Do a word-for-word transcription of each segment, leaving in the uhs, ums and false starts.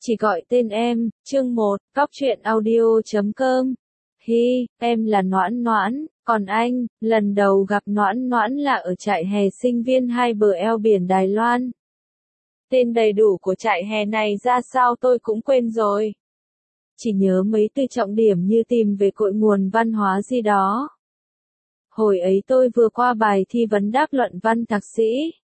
Chỉ gọi tên em, chương một, cóc truyện audio chấm com. Hi, em là Noãn Noãn, còn anh, lần đầu gặp Noãn Noãn là ở trại hè sinh viên hai bờ eo biển Đài Loan. Tên đầy đủ của trại hè này ra sao tôi cũng quên rồi. Chỉ nhớ mấy từ trọng điểm như tìm về cội nguồn văn hóa gì đó. Hồi ấy tôi vừa qua bài thi vấn đáp luận văn thạc sĩ.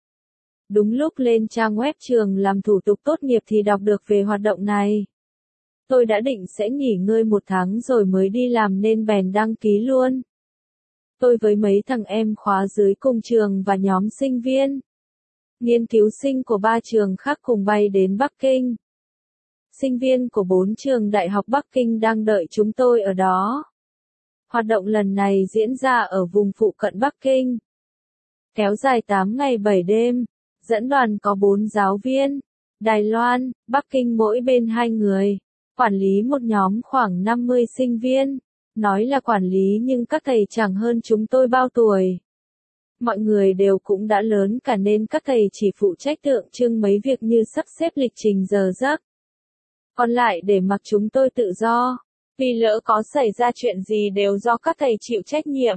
Đúng lúc lên trang web trường làm thủ tục tốt nghiệp thì đọc được về hoạt động này. Tôi đã định sẽ nghỉ ngơi một tháng rồi mới đi làm nên bèn đăng ký luôn. Tôi với mấy thằng em khóa dưới cùng trường và nhóm sinh viên, nghiên cứu sinh của ba trường khác cùng bay đến Bắc Kinh. Sinh viên của bốn trường Đại học Bắc Kinh đang đợi chúng tôi ở đó. Hoạt động lần này diễn ra ở vùng phụ cận Bắc Kinh. Kéo dài tám ngày bảy đêm. Dẫn đoàn có bốn giáo viên, Đài Loan, Bắc Kinh mỗi bên hai người, quản lý một nhóm khoảng năm mươi sinh viên. Nói là quản lý nhưng các thầy chẳng hơn chúng tôi bao tuổi. Mọi người đều cũng đã lớn cả nên các thầy chỉ phụ trách tượng trưng mấy việc như sắp xếp lịch trình giờ giấc. Còn lại để mặc chúng tôi tự do, vì lỡ có xảy ra chuyện gì đều do các thầy chịu trách nhiệm.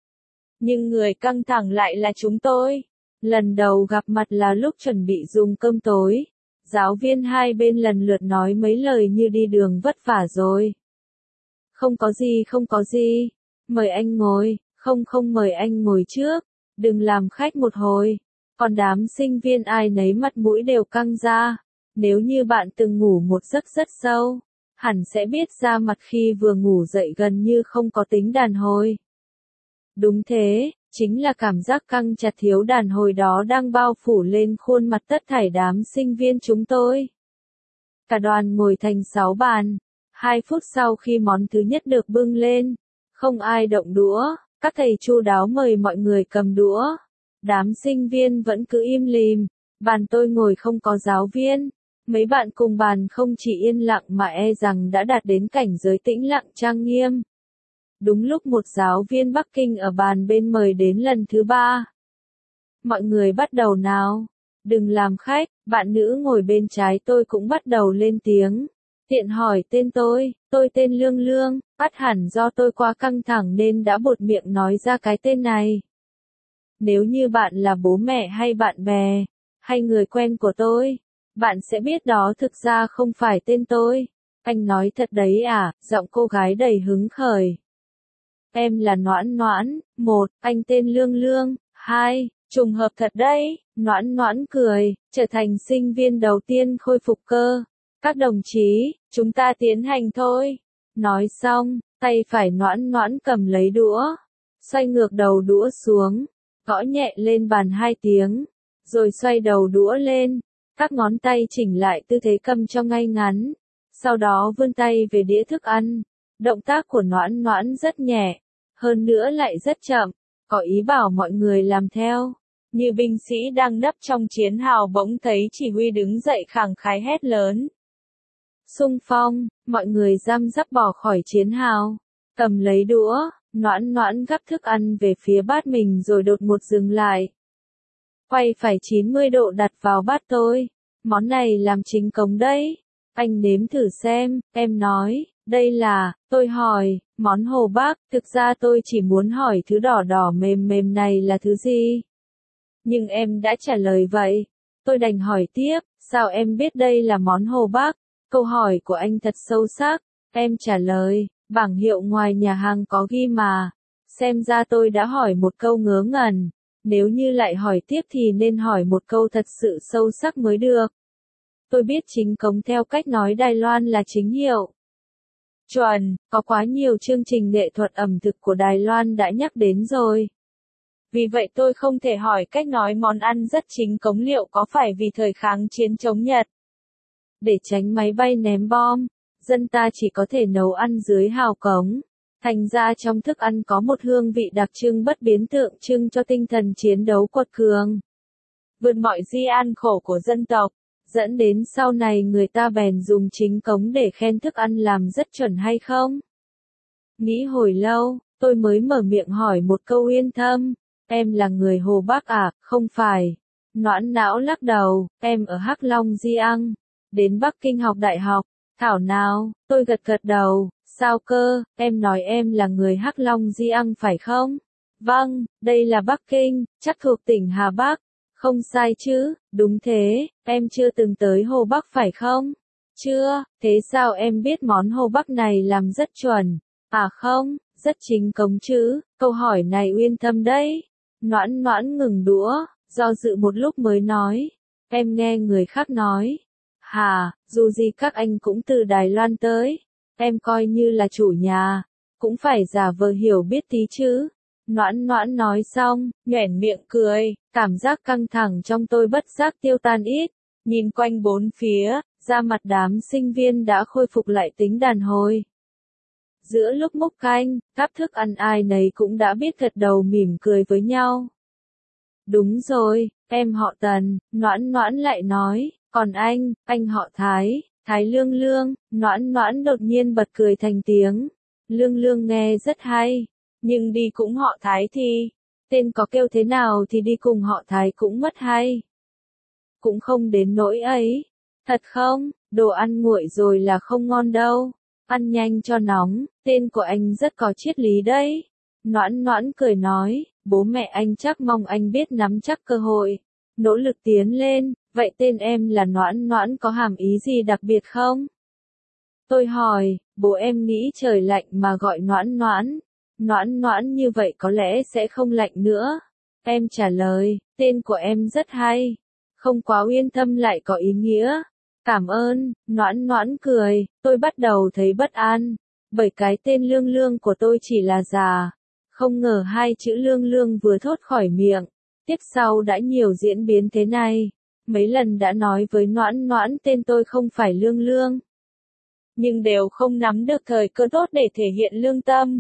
Nhưng người căng thẳng lại là chúng tôi. Lần đầu gặp mặt là lúc chuẩn bị dùng cơm tối. Giáo viên hai bên lần lượt nói mấy lời như đi đường vất vả rồi. Không có gì không có gì. Mời anh ngồi, không không mời anh ngồi trước. Đừng làm khách một hồi. Còn đám sinh viên ai nấy mặt mũi đều căng ra. Nếu như bạn từng ngủ một giấc rất sâu, hẳn sẽ biết ra mặt khi vừa ngủ dậy gần như không có tính đàn hồi. Đúng thế. Chính là cảm giác căng chặt thiếu đàn hồi đó đang bao phủ lên khuôn mặt tất thảy đám sinh viên chúng tôi. Cả đoàn ngồi thành sáu bàn. Hai phút sau khi món thứ nhất được bưng lên, không ai động đũa, các thầy chu đáo mời mọi người cầm đũa. Đám sinh viên vẫn cứ im lìm. Bàn tôi ngồi không có giáo viên. Mấy bạn cùng bàn không chỉ yên lặng mà e rằng đã đạt đến cảnh giới tĩnh lặng trang nghiêm. Đúng lúc một giáo viên Bắc Kinh ở bàn bên mời đến lần thứ ba. Mọi người bắt đầu nào. Đừng làm khách, bạn nữ ngồi bên trái tôi cũng bắt đầu lên tiếng. Tiện hỏi tên tôi, tôi tên Lương Lương, bắt hẳn do tôi quá căng thẳng nên đã buột miệng nói ra cái tên này. Nếu như bạn là bố mẹ hay bạn bè, hay người quen của tôi, bạn sẽ biết đó thực ra không phải tên tôi. Anh nói thật đấy à, giọng cô gái đầy hứng khởi. Em là Noãn Noãn, một, anh tên Lương Lương, hai, trùng hợp thật đấy, Noãn Noãn cười, trở thành sinh viên đầu tiên khôi phục cơ. Các đồng chí, chúng ta tiến hành thôi. Nói xong, tay phải Noãn Noãn cầm lấy đũa, xoay ngược đầu đũa xuống, gõ nhẹ lên bàn hai tiếng, rồi xoay đầu đũa lên, các ngón tay chỉnh lại tư thế cầm cho ngay ngắn, sau đó vươn tay về đĩa thức ăn. Động tác của Noãn Noãn rất nhẹ, hơn nữa lại rất chậm, có ý bảo mọi người làm theo. Như binh sĩ đang nấp trong chiến hào bỗng thấy chỉ huy đứng dậy khẳng khái hét lớn. Xung phong, mọi người răm rắp bỏ khỏi chiến hào, cầm lấy đũa, Noãn Noãn gắp thức ăn về phía bát mình rồi đột ngột dừng lại. Quay phải chín mươi độ đặt vào bát tôi, món này làm chính cống đấy. Anh nếm thử xem, em nói, đây là, tôi hỏi, món Hồ Bắc, thực ra tôi chỉ muốn hỏi thứ đỏ đỏ mềm mềm này là thứ gì. Nhưng em đã trả lời vậy, tôi đành hỏi tiếp, sao em biết đây là món Hồ Bắc? Câu hỏi của anh thật sâu sắc, em trả lời, bảng hiệu ngoài nhà hàng có ghi mà. Xem ra tôi đã hỏi một câu ngớ ngẩn, nếu như lại hỏi tiếp thì nên hỏi một câu thật sự sâu sắc mới được. Tôi biết chính cống theo cách nói Đài Loan là chính hiệu. Chuẩn, có quá nhiều chương trình nghệ thuật ẩm thực của Đài Loan đã nhắc đến rồi. Vì vậy tôi không thể hỏi cách nói món ăn rất chính cống liệu có phải vì thời kháng chiến chống Nhật. Để tránh máy bay ném bom, dân ta chỉ có thể nấu ăn dưới hào cống. Thành ra trong thức ăn có một hương vị đặc trưng bất biến tượng trưng cho tinh thần chiến đấu quật cường. Vượt mọi di an khổ của dân tộc. Dẫn đến sau này người ta bèn dùng chính cống để khen thức ăn làm rất chuẩn hay không? Nghĩ hồi lâu, tôi mới mở miệng hỏi một câu yên thâm. Em là người Hồ Bắc à? Không phải. Noãn não lắc đầu, em ở Hắc Long Di Ang. Đến Bắc Kinh học đại học. Thảo nào, tôi gật gật đầu, sao cơ, em nói em là người Hắc Long Di Ang phải không? Vâng, đây là Bắc Kinh, chắc thuộc tỉnh Hà Bắc. Không sai chứ, đúng thế, em chưa từng tới Hồ Bắc phải không? Chưa, thế sao em biết món Hồ Bắc này làm rất chuẩn? À không, rất chính cống chứ, câu hỏi này uyên thâm đấy. Noãn Noãn ngừng đũa, do dự một lúc mới nói. Em nghe người khác nói. Hà, dù gì các anh cũng từ Đài Loan tới. Em coi như là chủ nhà. Cũng phải giả vờ hiểu biết tí chứ. Noãn Noãn nói xong, nhoẻn miệng cười, cảm giác căng thẳng trong tôi bất giác tiêu tan ít. Nhìn quanh bốn phía, da mặt đám sinh viên đã khôi phục lại tính đàn hồi. Giữa lúc múc canh, cắp thức ăn ai nấy cũng đã biết gật đầu mỉm cười với nhau. Đúng rồi, em họ Tần, Noãn Noãn lại nói, còn anh, anh họ Thái, Thái Lương Lương, Noãn Noãn đột nhiên bật cười thành tiếng. Lương Lương nghe rất hay, nhưng đi cũng họ Thái thì, tên có kêu thế nào thì đi cùng họ Thái cũng mất hay. Cũng không đến nỗi ấy. Thật không, đồ ăn nguội rồi là không ngon đâu. Ăn nhanh cho nóng, tên của anh rất có triết lý đấy. Noãn Noãn cười nói, bố mẹ anh chắc mong anh biết nắm chắc cơ hội. Nỗ lực tiến lên, vậy tên em là Noãn Noãn có hàm ý gì đặc biệt không? Tôi hỏi, bố em nghĩ trời lạnh mà gọi Noãn Noãn. Noãn Noãn như vậy có lẽ sẽ không lạnh nữa. Em trả lời, tên của em rất hay. Không quá uyên thâm lại có ý nghĩa. Cảm ơn, Noãn Noãn cười, tôi bắt đầu thấy bất an. Bởi cái tên Lương Lương của tôi chỉ là giả. Không ngờ hai chữ Lương Lương vừa thốt khỏi miệng. Tiếp sau đã nhiều diễn biến thế này. Mấy lần đã nói với Noãn Noãn tên tôi không phải Lương Lương. Nhưng đều không nắm được thời cơ tốt để thể hiện lương tâm.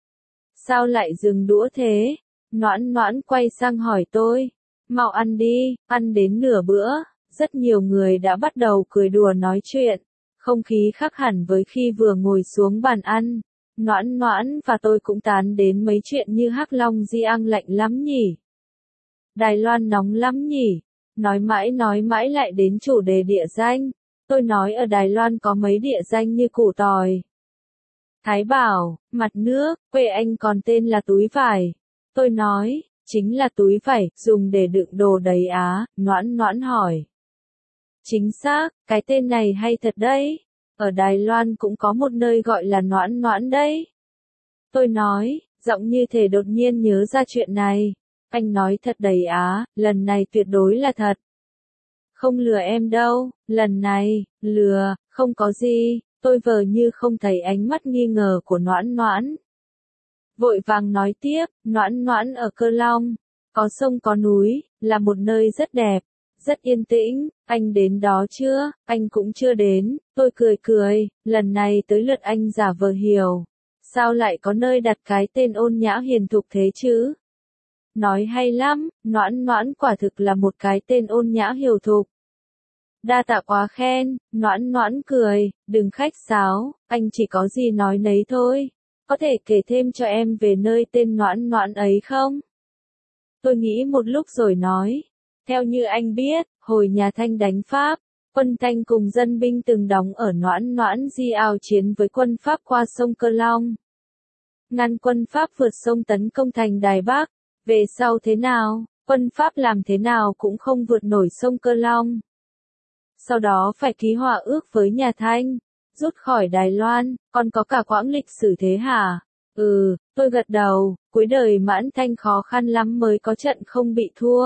Sao lại dừng đũa thế? Noãn Noãn quay sang hỏi tôi. Mau ăn đi, ăn đến nửa bữa. Rất nhiều người đã bắt đầu cười đùa nói chuyện. Không khí khác hẳn với khi vừa ngồi xuống bàn ăn. Noãn Noãn và tôi cũng tán đến mấy chuyện như Hắc Long Di Ang lạnh lắm nhỉ. Đài Loan nóng lắm nhỉ. Nói mãi nói mãi lại đến chủ đề địa danh. Tôi nói ở Đài Loan có mấy địa danh như Củ Tòi, Thái Bảo, Mặt Nước, quê anh còn tên là Túi Vải. Tôi nói, chính là túi vải, dùng để đựng đồ đấy á, Noãn Noãn hỏi. Chính xác, cái tên này hay thật đấy. Ở Đài Loan cũng có một nơi gọi là Noãn Noãn đấy. Tôi nói, giọng như thể đột nhiên nhớ ra chuyện này. Anh nói thật đấy á, lần này tuyệt đối là thật. Không lừa em đâu, lần này, lừa, không có gì, tôi vờ như không thấy ánh mắt nghi ngờ của Noãn Noãn. Vội vàng nói tiếp, Noãn Noãn ở Cơ Long, có sông có núi, là một nơi rất đẹp, rất yên tĩnh, anh đến đó chưa, anh cũng chưa đến, tôi cười cười, lần này tới lượt anh giả vờ hiểu. Sao lại có nơi đặt cái tên ôn nhã hiền thục thế chứ? Nói hay lắm, Noãn Noãn quả thực là một cái tên ôn nhã hiền thục. Đa tạ quá khen, Noãn Noãn cười, đừng khách sáo, anh chỉ có gì nói nấy thôi. Có thể kể thêm cho em về nơi tên Noãn Noãn ấy không? Tôi nghĩ một lúc rồi nói. Theo như anh biết, hồi nhà Thanh đánh Pháp, quân Thanh cùng dân binh từng đóng ở Noãn Noãn Di Ao chiến với quân Pháp qua sông Cơ Long. Ngăn quân Pháp vượt sông tấn công thành Đài Bắc. Về sau thế nào, quân Pháp làm thế nào cũng không vượt nổi sông Cơ Long. Sau đó phải ký hòa ước với nhà Thanh, rút khỏi Đài Loan, còn có cả quãng lịch sử thế hả? Ừ, tôi gật đầu, cuối đời Mãn Thanh khó khăn lắm mới có trận không bị thua.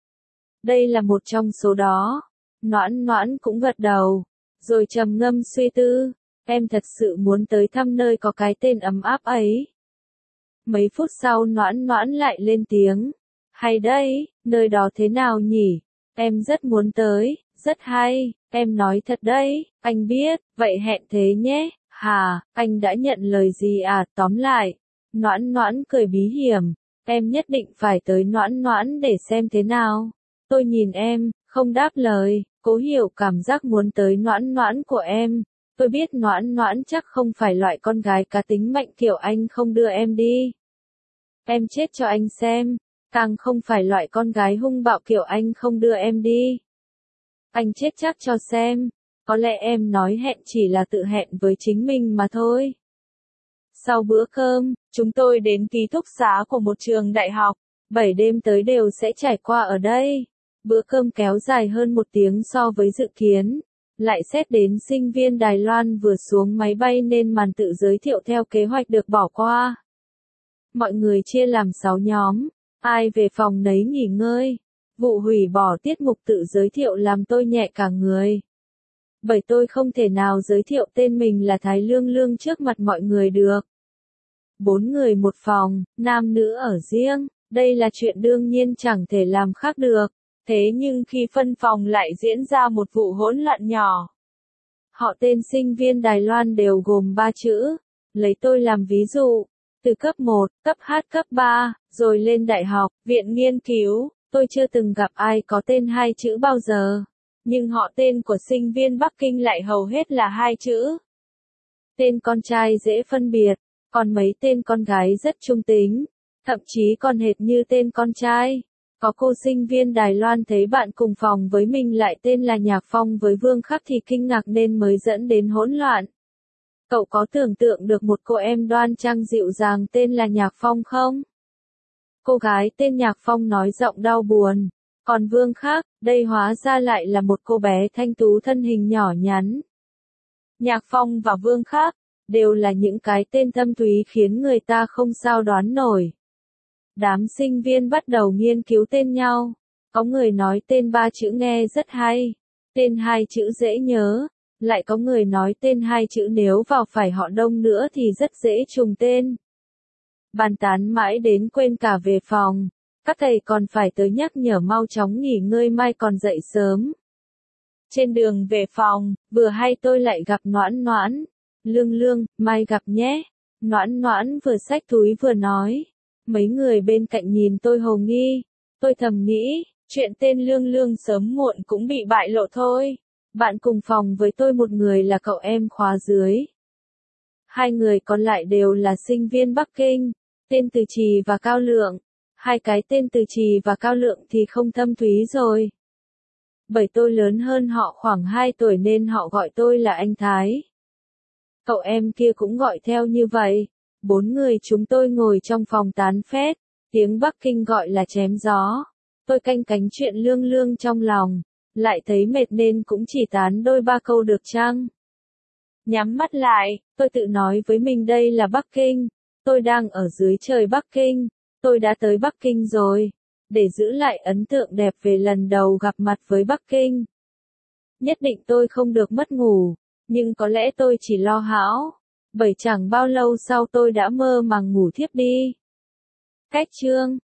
Đây là một trong số đó. Noãn Noãn cũng gật đầu, rồi trầm ngâm suy tư, em thật sự muốn tới thăm nơi có cái tên ấm áp ấy. Mấy phút sau Noãn Noãn lại lên tiếng, hay đấy, nơi đó thế nào nhỉ? Em rất muốn tới, rất hay, em nói thật đấy, anh biết, vậy hẹn thế nhé. Hà, anh đã nhận lời gì à, tóm lại. Noãn Noãn cười bí hiểm, em nhất định phải tới Noãn Noãn để xem thế nào. Tôi nhìn em, không đáp lời, cố hiểu cảm giác muốn tới Noãn Noãn của em. Tôi biết Noãn Noãn chắc không phải loại con gái cá tính mạnh kiểu anh không đưa em đi. Em chết cho anh xem, càng không phải loại con gái hung bạo kiểu anh không đưa em đi. Anh chết chắc cho xem. có lẽ em nói hẹn chỉ là tự hẹn với chính mình mà thôi. Sau bữa cơm, chúng tôi đến ký túc xá của một trường đại học, bảy đêm tới đều sẽ trải qua ở đây. Bữa cơm kéo dài hơn một tiếng so với dự kiến. Lại xét đến sinh viên Đài Loan vừa xuống máy bay nên màn tự giới thiệu theo kế hoạch được bỏ qua. Mọi người chia làm sáu nhóm, ai về phòng nấy nghỉ ngơi. Vụ hủy bỏ tiết mục tự giới thiệu làm tôi nhẹ cả người. Bởi tôi không thể nào giới thiệu tên mình là Thái Lương Lương trước mặt mọi người được. Bốn người một phòng, nam nữ ở riêng, đây là chuyện đương nhiên chẳng thể làm khác được. Thế nhưng khi phân phòng lại diễn ra một vụ hỗn loạn nhỏ. Họ tên sinh viên Đài Loan đều gồm ba chữ. Lấy tôi làm ví dụ. Từ cấp một, cấp hai, cấp ba, rồi lên đại học, viện nghiên cứu, tôi chưa từng gặp ai có tên hai chữ bao giờ. Nhưng họ tên của sinh viên Bắc Kinh lại hầu hết là hai chữ. Tên con trai dễ phân biệt, còn mấy tên con gái rất trung tính. Thậm chí còn hệt như tên con trai. Có cô sinh viên Đài Loan thấy bạn cùng phòng với mình lại tên là Nhạc Phong với Vương Khắc thì kinh ngạc nên mới dẫn đến hỗn loạn. Cậu có tưởng tượng được một cô em đoan trang dịu dàng tên là Nhạc Phong không? Cô gái tên Nhạc Phong nói giọng đau buồn. Còn Vương Khắc, đây hóa ra lại là một cô bé thanh tú thân hình nhỏ nhắn. Nhạc Phong và Vương Khắc, đều là những cái tên thâm thúy khiến người ta không sao đoán nổi. Đám sinh viên bắt đầu nghiên cứu tên nhau. Có người nói tên ba chữ nghe rất hay. Tên hai chữ dễ nhớ. Lại có người nói tên hai chữ nếu vào phải họ đông nữa thì rất dễ trùng tên. Bàn tán mãi đến quên cả về phòng. Các thầy còn phải tới nhắc nhở mau chóng nghỉ ngơi mai còn dậy sớm. Trên đường về phòng, vừa hay tôi lại gặp Noãn Noãn. Lương Lương, mai gặp nhé. Noãn Noãn vừa xách túi vừa nói. Mấy người bên cạnh nhìn tôi hồ nghi. Tôi thầm nghĩ, chuyện tên Lương Lương sớm muộn cũng bị bại lộ thôi. Bạn cùng phòng với tôi một người là cậu em khóa dưới. Hai người còn lại đều là sinh viên Bắc Kinh, tên Từ Trì và Cao Lượng. Hai cái tên Từ Trì và Cao Lượng thì không thâm thúy rồi. Bởi tôi lớn hơn họ khoảng hai tuổi nên họ gọi tôi là anh Thái. Cậu em kia cũng gọi theo như vậy. Bốn người chúng tôi ngồi trong phòng tán phét, tiếng Bắc Kinh gọi là chém gió. Tôi canh cánh chuyện Lương Lương trong lòng, lại thấy mệt nên cũng chỉ tán đôi ba câu được chăng? Nhắm mắt lại, tôi tự nói với mình đây là Bắc Kinh, tôi đang ở dưới trời Bắc Kinh, tôi đã tới Bắc Kinh rồi, để giữ lại ấn tượng đẹp về lần đầu gặp mặt với Bắc Kinh. Nhất định tôi không được mất ngủ, nhưng có lẽ tôi chỉ lo hão. Bởi chẳng bao lâu sau tôi đã mơ màng ngủ thiếp đi. Cách chương